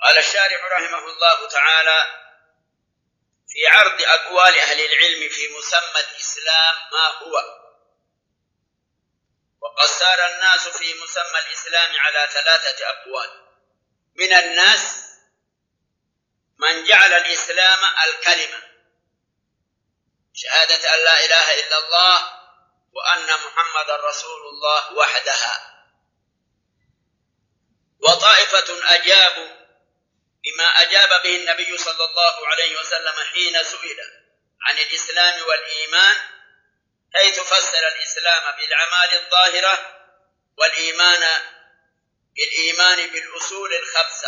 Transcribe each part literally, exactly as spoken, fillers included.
قال الشارح رحمه الله تعالى في عرض أقوال أهل العلم في مسمى الإسلام ما هو. وقد سار الناس في مسمى الإسلام على ثلاثة أقوال. من الناس من جعل الإسلام الكلمة، شهادة أن لا إله إلا الله وأن محمد رسول الله وحدها. وطائفة أجابوا بما أجاب به النبي صلى الله عليه وسلم حين سئل عن الإسلام والإيمان، حيث فسر الإسلام بالأعمال الظاهرة والإيمان بالإيمان بالأصول الخمسة،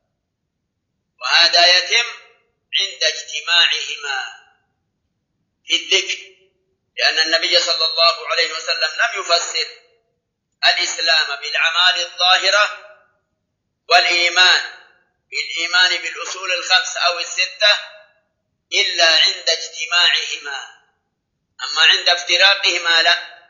وهذا يتم عند اجتماعهما في الذكر، لأن النبي صلى الله عليه وسلم لم يفسر الإسلام بالأعمال الظاهرة والإيمان بالإيمان بالأصول الخمسة أو الستة إلا عند اجتماعهما، أما عند افتراقهما لا.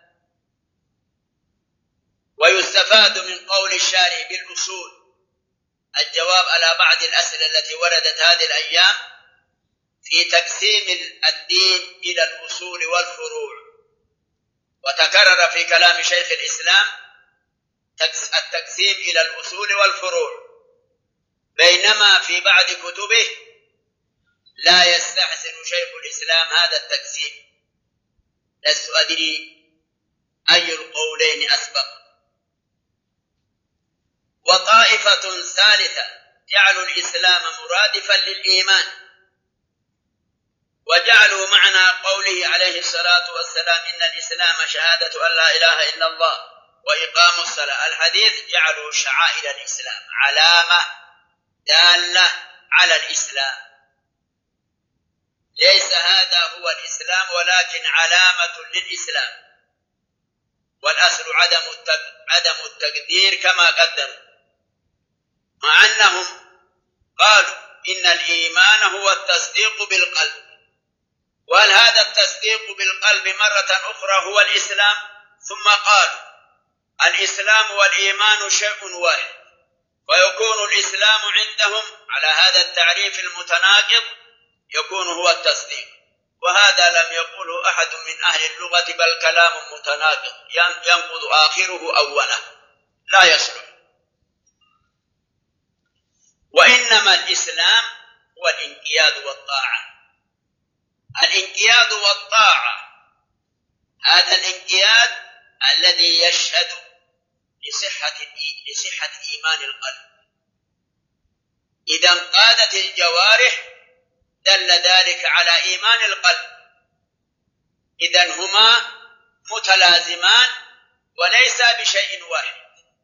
ويستفاد من قول الشارع بالأصول الجواب على بعض الأسئلة التي وردت هذه الأيام في تقسيم الدين إلى الأصول والفروع. وتكرر في كلام شيخ الإسلام التقسيم إلى الأصول والفروع، بينما في بعض كتبه لا يستحسن شيخ الإسلام هذا التقسيم. لست أدري أي القولين أسبق. وطائفة ثالثة جعلوا الإسلام مرادفا للإيمان، وجعلوا معنى قوله عليه الصلاة والسلام إن الإسلام شهادة أن لا إله إلا الله وإقام الصلاة الحديث، جعلوا شعائر الإسلام علامة دالة على الإسلام. ليس هذا هو الإسلام ولكن علامة للإسلام، والأصل عدم عدم التقدير كما قدروا، مع أنهم قالوا إن الإيمان هو التصديق بالقلب. وهل هذا التصديق بالقلب مرة أخرى هو الإسلام؟ ثم قالوا الإسلام والإيمان شيء واحد، ويكون الإسلام عندهم على هذا التعريف المتناقض يكون هو التصديق، وهذا لم يقوله أحد من أهل اللغة، بل كلام متناقض ينقض آخره أوله لا يصلح. وإنما الإسلام هو الانقياد والطاعة. الانقياد والطاعة هذا الانقياد الذي يشهد لصحة لصحة إيمان القلب. إذا انقادت الجوارح دل ذلك على إيمان القلب. إذن هما متلازمان وليس بشيء واحد.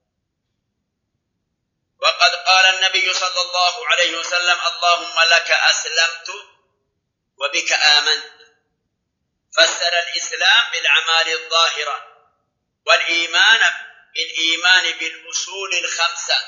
وقد قال النبي صلى الله عليه وسلم اللهم لك أسلمت وبك آمنت. فسر الإسلام بالأعمال الظاهرة والإيمان بالإيمان بالأصول الخمسة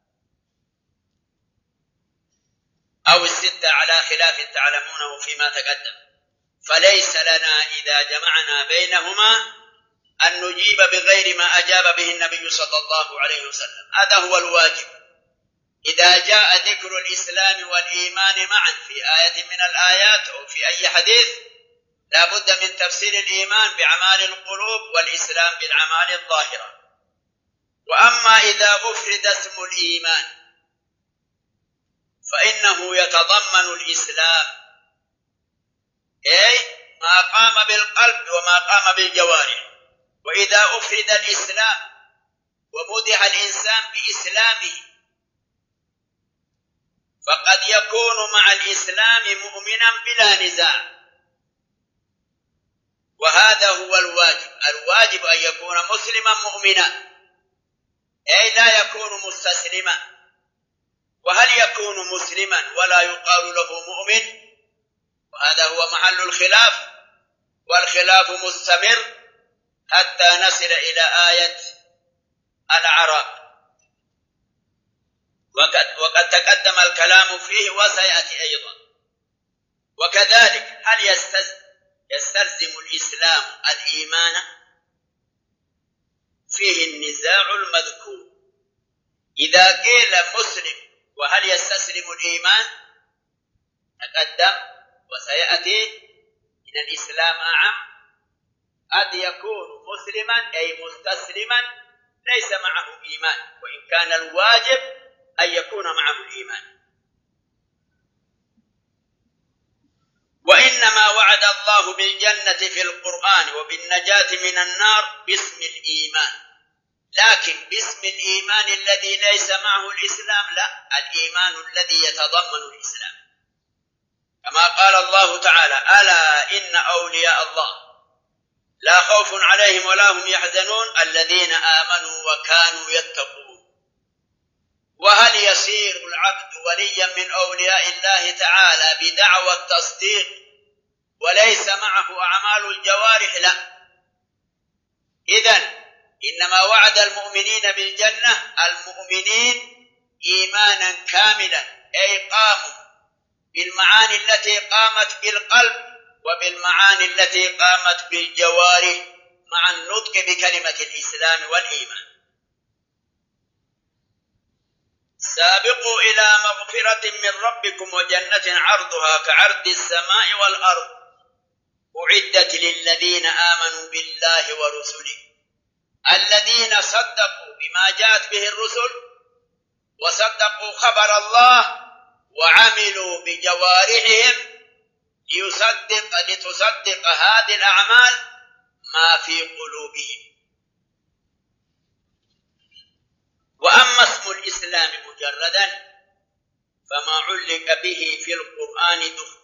أو الستة على خلاف تعلمونه فيما تقدم. فليس لنا إذا جمعنا بينهما أن نجيب بغير ما أجاب به النبي صلى الله عليه وسلم. هذا هو الواجب. إذا جاء ذكر الإسلام والإيمان معا في آية من الآيات أو في أي حديث لا بد من تفسير الإيمان بأعمال القلوب والإسلام بالأعمال الظاهرة. وأما إذا أفرد اسم الإيمان فإنه يتضمن الإسلام، أي ما قام بالقلب وما قام بالجوارح. وإذا أفرد الإسلام ومدح الإنسان بإسلامه فقد يكون مع الإسلام مؤمنا بلا نزاع، وهذا هو الواجب. الواجب أن يكون مسلما مؤمنا، أي لا يكون مستسلما. وهل يكون مسلما ولا يقال له مؤمن؟ وهذا هو محل الخلاف، والخلاف مستمر حتى نصل إلى آية الأعراف، وقد, وقد تقدم الكلام فيه وسيأتي أيضا. وكذلك هل يستلزم الإسلام الإيمان؟ فيه النزاع المذكور. إذا قيل مسلم وهل يستسلم الإيمان؟ تقدم وسيأتي إن الإسلام أعم، قد يكون مسلما أي مستسلما ليس معه إيمان، وإن كان الواجب أن يكون معه الإيمان. وإنما وعد الله بالجنة في القرآن وبالنجاة من النار باسم الإيمان، لكن باسم الإيمان الذي ليس معه الإسلام لا، الإيمان الذي يتضمن الإسلام، كما قال الله تعالى: ألا إن أولياء الله لا خوف عليهم ولا هم يحزنون الذين آمنوا وكانوا يتقون. وهل يصير العبد وليا من أولياء الله تعالى بدعوى التصديق وليس معه أعمال الجوارح؟ لا. إذن إنما وعد المؤمنين بالجنة المؤمنين إيمانا كاملا، أي قاموا بالمعاني التي قامت بالقلب وبالمعاني التي قامت بالجوارح مع النطق بكلمة الإسلام والإيمان. سابقوا إلى مغفرة من ربكم وجنة عرضها كعرض السماء والأرض أعدت للذين آمنوا بالله ورسله، الذين صدقوا بما جاءت به الرسل وصدقوا خبر الله وعملوا بجوارحهم ليصدق لتصدق هذه الأعمال ما في قلوبهم. وأما اسم الإسلام مجردا فما علق به في القرآن دخل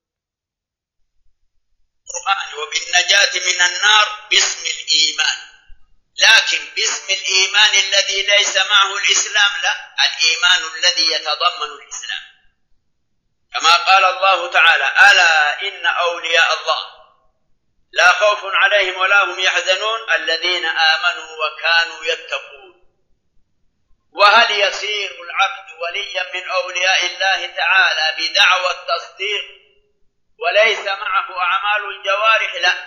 القرآن وبالنجاة من النار باسم الإيمان، لكن باسم الإيمان الذي ليس معه الإسلام لا، الإيمان الذي يتضمن الإسلام، كما قال الله تعالى: ألا إن أولياء الله لا خوف عليهم ولا هم يحزنون الذين آمنوا وكانوا يتقون. وهل يصير العبد وليا من أولياء الله تعالى بدعوى التصديق وليس معه أعمال الجوارح؟ لا.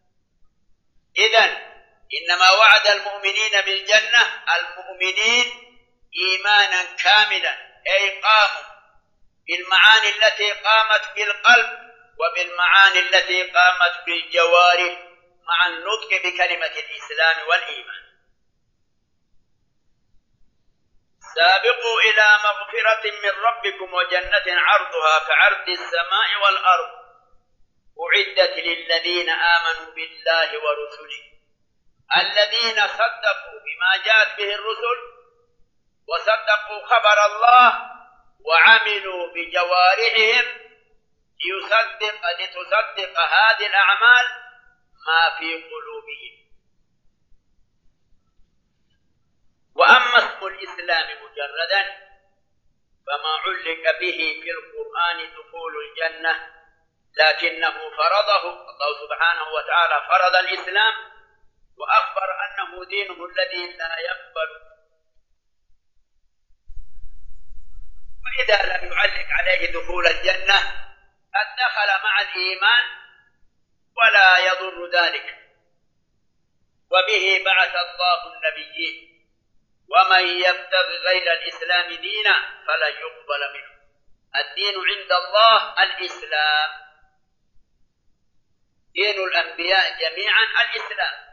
إذن إنما وعد المؤمنين بالجنة المؤمنين إيمانا كاملا، أي قاموا بالمعاني التي قامت بالقلب وبالمعاني التي قامت بالجوارح مع النطق بكلمة الإسلام والإيمان. سابقوا إلى مغفرة من ربكم وجنة عرضها كعرض السماء والأرض أعدت للذين آمنوا بالله ورسله، الذين صدقوا بما جاءت به الرسل وصدقوا خبر الله وعملوا بجوارحهم ليصدق لتصدق هذه الأعمال ما في قلوبهم. وأما اسم الإسلام مجردا فما علق به في القرآن دخول الجنة، لكنه فرضه الله سبحانه وتعالى، فرض الإسلام وأخبر أنه دينه الذي لا يقبل، وإذا لم يعلق عليه دخول الجنة قد دخل مع الإيمان ولا يضر ذلك. وبه بعث الله النبيين، ومن يبتغ غير الإسلام دينا فلن يقبل منه. الدين عند الله الإسلام، دين الأنبياء جميعا الإسلام،